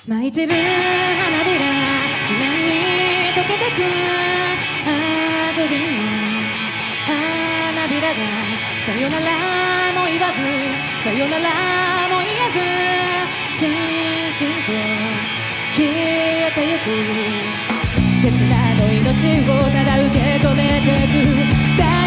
舞い散る花びら地面に溶けてくグリーンの花びらがさよならも言わずさよならも言えずしんしんと消えてゆく切なの命をただ受け止めてく